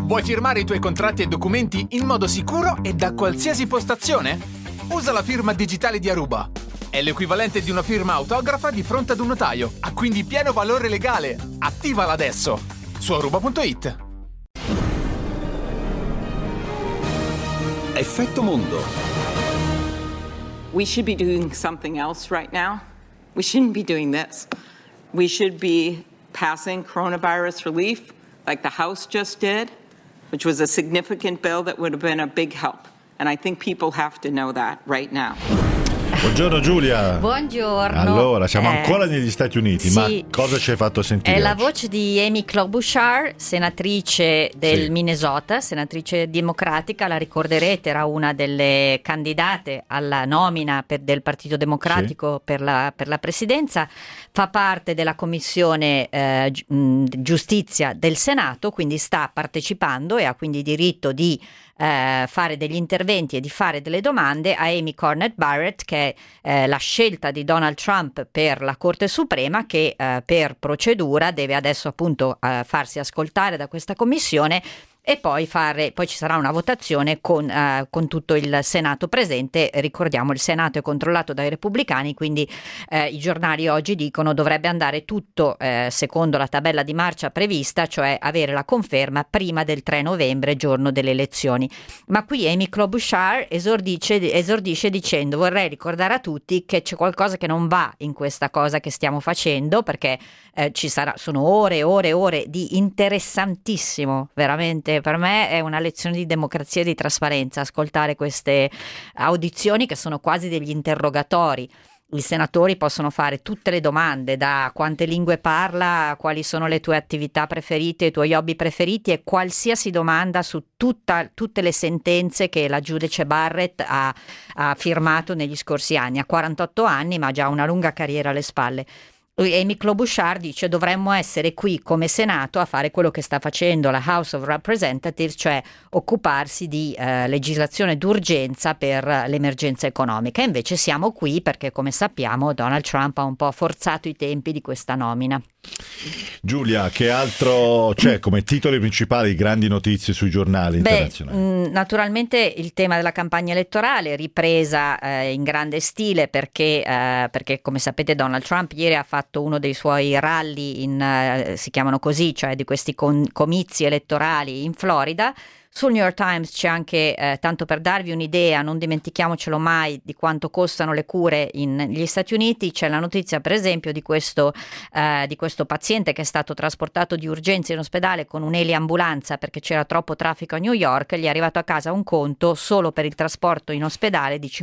Vuoi firmare i tuoi contratti e documenti in modo sicuro e da qualsiasi postazione? Usa la firma digitale di Aruba. È l'equivalente di una firma autografa di fronte ad un notaio. Ha quindi pieno valore legale. Attivala adesso su aruba.it. Effetto mondo. We should be doing something else right now. We shouldn't be doing this. We should be passing coronavirus relief like the House just did, which was a significant bill that would have been a big help. And I think people have to know that right now. Buongiorno Giulia. Buongiorno. Allora, siamo ancora negli Stati Uniti, sì. Ma cosa ci hai fatto sentire? È la oggi? voce di Amy Klobuchar, senatrice del Minnesota, senatrice democratica, la ricorderete, era una delle candidate alla nomina del Partito Democratico per la presidenza, fa parte della commissione giustizia del Senato, quindi sta partecipando e ha quindi diritto di fare degli interventi e di fare delle domande a Amy Coney Barrett, che è la scelta di Donald Trump per la Corte Suprema, che per procedura deve adesso appunto farsi ascoltare da questa commissione e poi ci sarà una votazione con tutto il Senato presente. Ricordiamo, il Senato è controllato dai repubblicani, quindi i giornali oggi dicono dovrebbe andare tutto secondo la tabella di marcia prevista, cioè avere la conferma prima del 3 novembre, giorno delle elezioni. Ma qui Amy Klobuchar esordisce dicendo: vorrei ricordare a tutti che c'è qualcosa che non va in questa cosa che stiamo facendo, perché sono ore e ore e ore di interessantissimo, veramente per me è una lezione di democrazia e di trasparenza ascoltare queste audizioni che sono quasi degli interrogatori. I senatori possono fare tutte le domande, da quante lingue parla, quali sono le tue attività preferite, i tuoi hobby preferiti, e qualsiasi domanda su tutte le sentenze che la giudice Barrett ha firmato negli scorsi anni. Ha 48 anni ma ha già una lunga carriera alle spalle. Amy Klobuchar dice: dovremmo essere qui come Senato a fare quello che sta facendo la House of Representatives, cioè occuparsi di legislazione d'urgenza per l'emergenza economica. E invece siamo qui perché, come sappiamo, Donald Trump ha un po' forzato i tempi di questa nomina. Giulia, che altro c'è come titoli principali, grandi notizie sui giornali internazionali? Naturalmente il tema della campagna elettorale ripresa in grande stile perché come sapete Donald Trump ieri ha fatto uno dei suoi rally si chiamano così, cioè di questi comizi elettorali in Florida. Sul New York Times c'è anche, tanto per darvi un'idea, non dimentichiamocelo mai, di quanto costano le cure negli Stati Uniti, c'è la notizia per esempio di questo paziente che è stato trasportato di urgenza in ospedale con un'eliambulanza perché c'era troppo traffico a New York. Gli è arrivato a casa un conto solo per il trasporto in ospedale di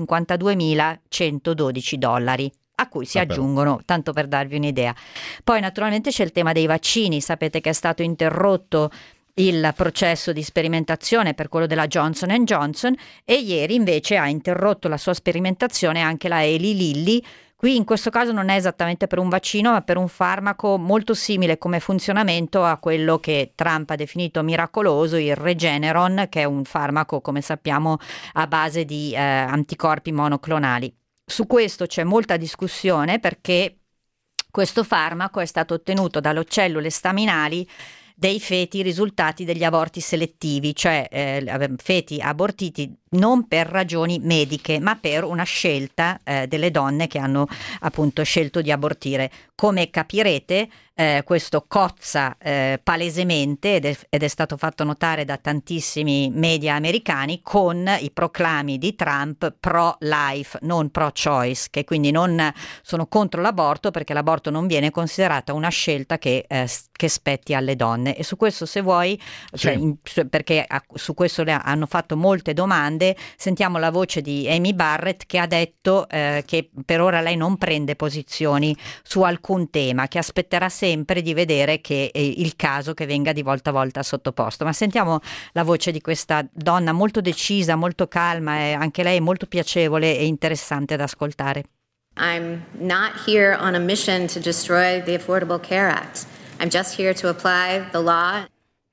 $52.112. A cui si aggiungono, tanto per darvi un'idea. Poi naturalmente c'è il tema dei vaccini, sapete che è stato interrotto il processo di sperimentazione per quello della Johnson & Johnson e ieri invece ha interrotto la sua sperimentazione anche la Eli Lilly. Qui in questo caso non è esattamente per un vaccino ma per un farmaco molto simile come funzionamento a quello che Trump ha definito miracoloso, il Regeneron, che è un farmaco come sappiamo a base di anticorpi monoclonali. Su questo c'è molta discussione perché questo farmaco è stato ottenuto dalle cellule staminali dei feti risultati degli aborti selettivi, cioè feti abortiti non per ragioni mediche ma per una scelta delle donne che hanno appunto scelto di abortire. Come capirete questo cozza palesemente ed è stato fatto notare da tantissimi media americani con i proclami di Trump pro-life, non pro-choice, che quindi non sono contro l'aborto perché l'aborto non viene considerata una scelta che spetti alle donne. E su questo, se vuoi, perché su questo le hanno fatto molte domande, sentiamo la voce di Amy Barrett che ha detto che per ora lei non prende posizioni su alcun tema, che aspetterà sempre di vedere che il caso che venga di volta a volta sottoposto. Ma sentiamo la voce di questa donna molto decisa, molto calma e anche lei molto piacevole e interessante da ascoltare. I'm not here on a mission to destroy the Affordable Care Act. I'm just here to apply the law.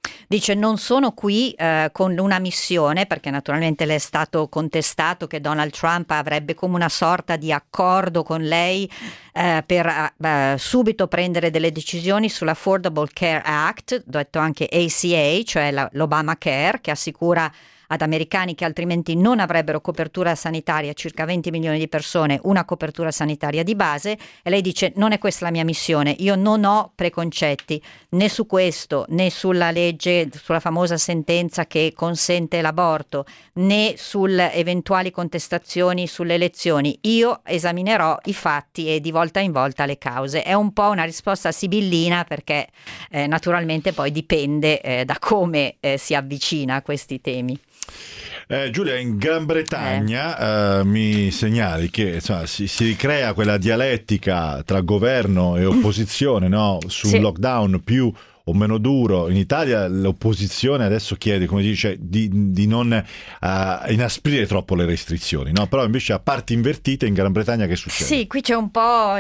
Dice non sono qui con una missione, perché naturalmente le è stato contestato che Donald Trump avrebbe come una sorta di accordo con lei per subito prendere delle decisioni sull'Affordable Care Act, detto anche ACA, cioè l'Obamacare, che assicura ad americani che altrimenti non avrebbero copertura sanitaria, circa 20 milioni di persone, una copertura sanitaria di base. E lei dice non è questa la mia missione, io non ho preconcetti né su questo né sulla legge, sulla famosa sentenza che consente l'aborto, né sulle eventuali contestazioni sulle elezioni. Io esaminerò i fatti e di volta in volta le cause. È un po' una risposta sibillina, perché naturalmente poi dipende da come si avvicina a questi temi. Giulia, in Gran Bretagna mi segnali che insomma, si ricrea quella dialettica tra governo e opposizione, no? Sul Sì. lockdown più o meno duro. In Italia l'opposizione adesso chiede, come dice, di non inasprire troppo le restrizioni, no? Però invece a parti invertite in Gran Bretagna che succede? Sì, qui c'è un po'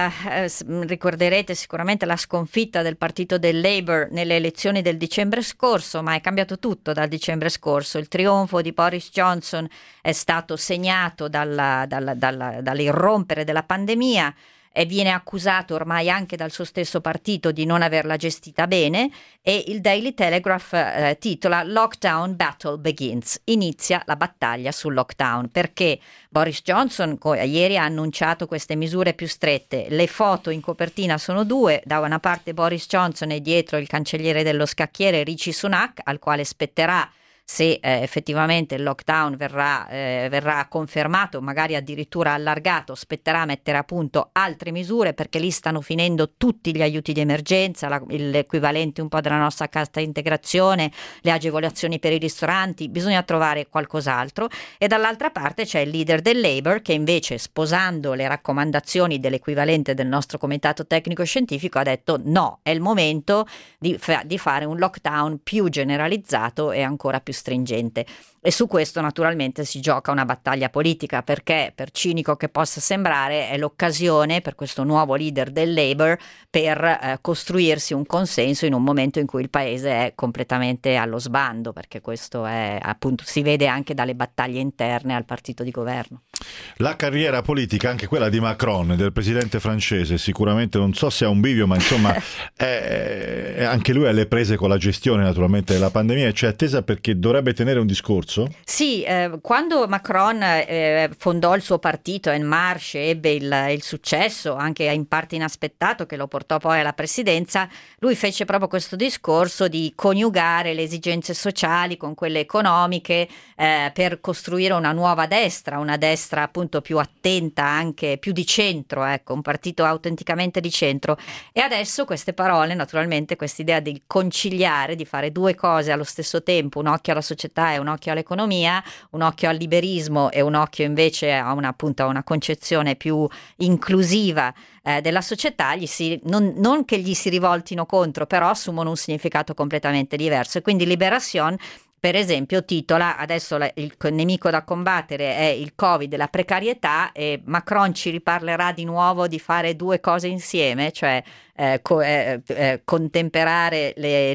ricorderete sicuramente la sconfitta del partito del Labour nelle elezioni del dicembre scorso, ma è cambiato tutto dal dicembre scorso. Il trionfo di Boris Johnson è stato segnato dall'irrompere della pandemia e viene accusato ormai anche dal suo stesso partito di non averla gestita bene, e il Daily Telegraph titola Lockdown Battle Begins, inizia la battaglia sul lockdown, perché Boris Johnson ieri ha annunciato queste misure più strette. Le foto in copertina sono due: da una parte Boris Johnson e dietro il cancelliere dello scacchiere Rishi Sunak, al quale spetterà, se effettivamente il lockdown verrà confermato, magari addirittura allargato, spetterà mettere a punto altre misure, perché lì stanno finendo tutti gli aiuti di emergenza, l'equivalente un po' della nostra cassa integrazione, le agevolazioni per i ristoranti. Bisogna trovare qualcos'altro. E dall'altra parte c'è il leader del Labour, che invece, sposando le raccomandazioni dell'equivalente del nostro comitato tecnico scientifico, ha detto no, è il momento di fare un lockdown più generalizzato e ancora più stringente. E su questo naturalmente si gioca una battaglia politica, perché, per cinico che possa sembrare, è l'occasione per questo nuovo leader del Labour per costruirsi un consenso in un momento in cui il paese è completamente allo sbando, perché questo è, appunto, si vede anche dalle battaglie interne al partito di governo. La carriera politica, anche quella di Macron, del presidente francese, sicuramente, non so se ha un bivio, ma insomma anche lui è alle prese con la gestione naturalmente della pandemia, e c'è attesa perché dovrebbe tenere un discorso. Sì, quando Macron fondò il suo partito En Marche, ebbe il successo anche in parte inaspettato che lo portò poi alla presidenza, lui fece proprio questo discorso di coniugare le esigenze sociali con quelle economiche per costruire una nuova destra, una destra appunto più attenta, anche più di centro, ecco, un partito autenticamente di centro. E adesso queste parole, naturalmente, quest'idea di conciliare, di fare due cose allo stesso tempo, un occhio alla società e un occhio all'economia, un occhio al liberismo e un occhio invece a una concezione più inclusiva della società, non che gli si rivoltino contro, però assumono un significato completamente diverso. E quindi Libération, per esempio, titola adesso il nemico da combattere è il Covid e la precarietà, e Macron ci riparlerà di nuovo di fare due cose insieme, cioè contemperare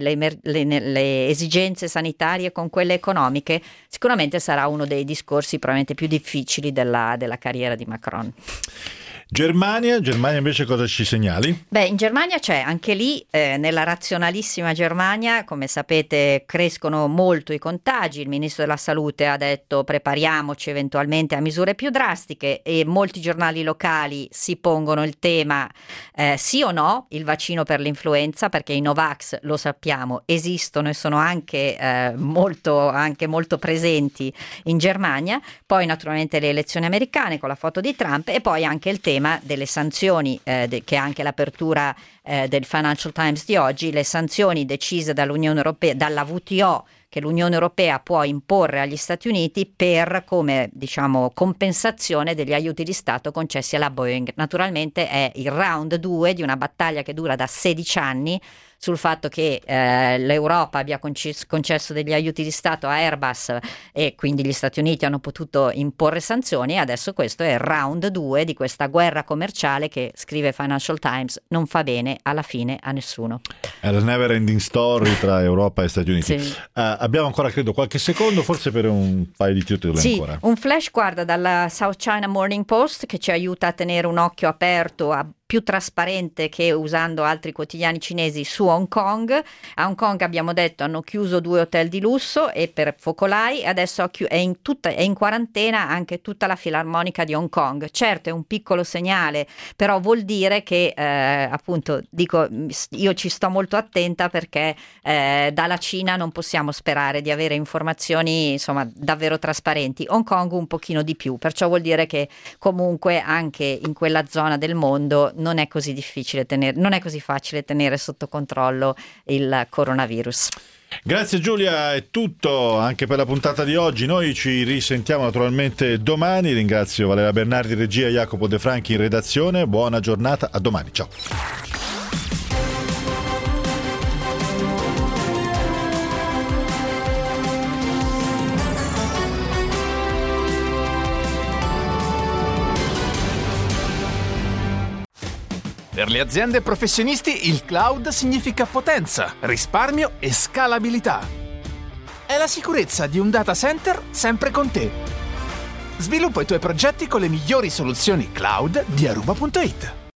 le esigenze sanitarie con quelle economiche. Sicuramente sarà uno dei discorsi probabilmente più difficili della carriera di Macron. Germania invece cosa ci segnali? Beh, in Germania c'è anche lì, nella razionalissima Germania, come sapete, crescono molto i contagi. Il ministro della salute ha detto prepariamoci eventualmente a misure più drastiche, e molti giornali locali si pongono il tema sì o no il vaccino per l'influenza, perché i Novax, lo sappiamo, esistono e sono anche molto presenti in Germania. Poi naturalmente le elezioni americane con la foto di Trump, e poi anche il tema delle sanzioni, che è anche l'apertura del Financial Times di oggi, le sanzioni decise dall'Unione Europea, dalla WTO, che l'Unione Europea può imporre agli Stati Uniti per, come diciamo, compensazione degli aiuti di Stato concessi alla Boeing. Naturalmente è il round 2 di una battaglia che dura da 16 anni sul fatto che l'Europa abbia concesso degli aiuti di Stato a Airbus e quindi gli Stati Uniti hanno potuto imporre sanzioni, e adesso questo è il round 2 di questa guerra commerciale che, scrive Financial Times, non fa bene alla fine a nessuno. È la never ending story tra Europa e Stati Uniti. Sì. Abbiamo ancora credo qualche secondo, forse per un paio di titoli ancora. Un flash, guarda, dalla South China Morning Post, che ci aiuta a tenere un occhio aperto, più trasparente che usando altri quotidiani cinesi, su Hong Kong. A Hong Kong, abbiamo detto, hanno chiuso 2 hotel di lusso e per focolai, adesso è in quarantena anche tutta la filarmonica di Hong Kong. Certo, è un piccolo segnale, però vuol dire che appunto, dico, io ci sto molto attenta, perché dalla Cina non possiamo sperare di avere informazioni, insomma, davvero trasparenti. Hong Kong un pochino di più, perciò vuol dire che comunque anche in quella zona del mondo non è così facile tenere sotto controllo il coronavirus. Grazie Giulia, è tutto anche per la puntata di oggi. Noi ci risentiamo naturalmente domani. Ringrazio Valeria Bernardi, regia, Jacopo De Franchi in redazione. Buona giornata, a domani, ciao. Per le aziende e professionisti il cloud significa potenza, risparmio e scalabilità. È la sicurezza di un data center sempre con te. Sviluppa i tuoi progetti con le migliori soluzioni cloud di Aruba.it.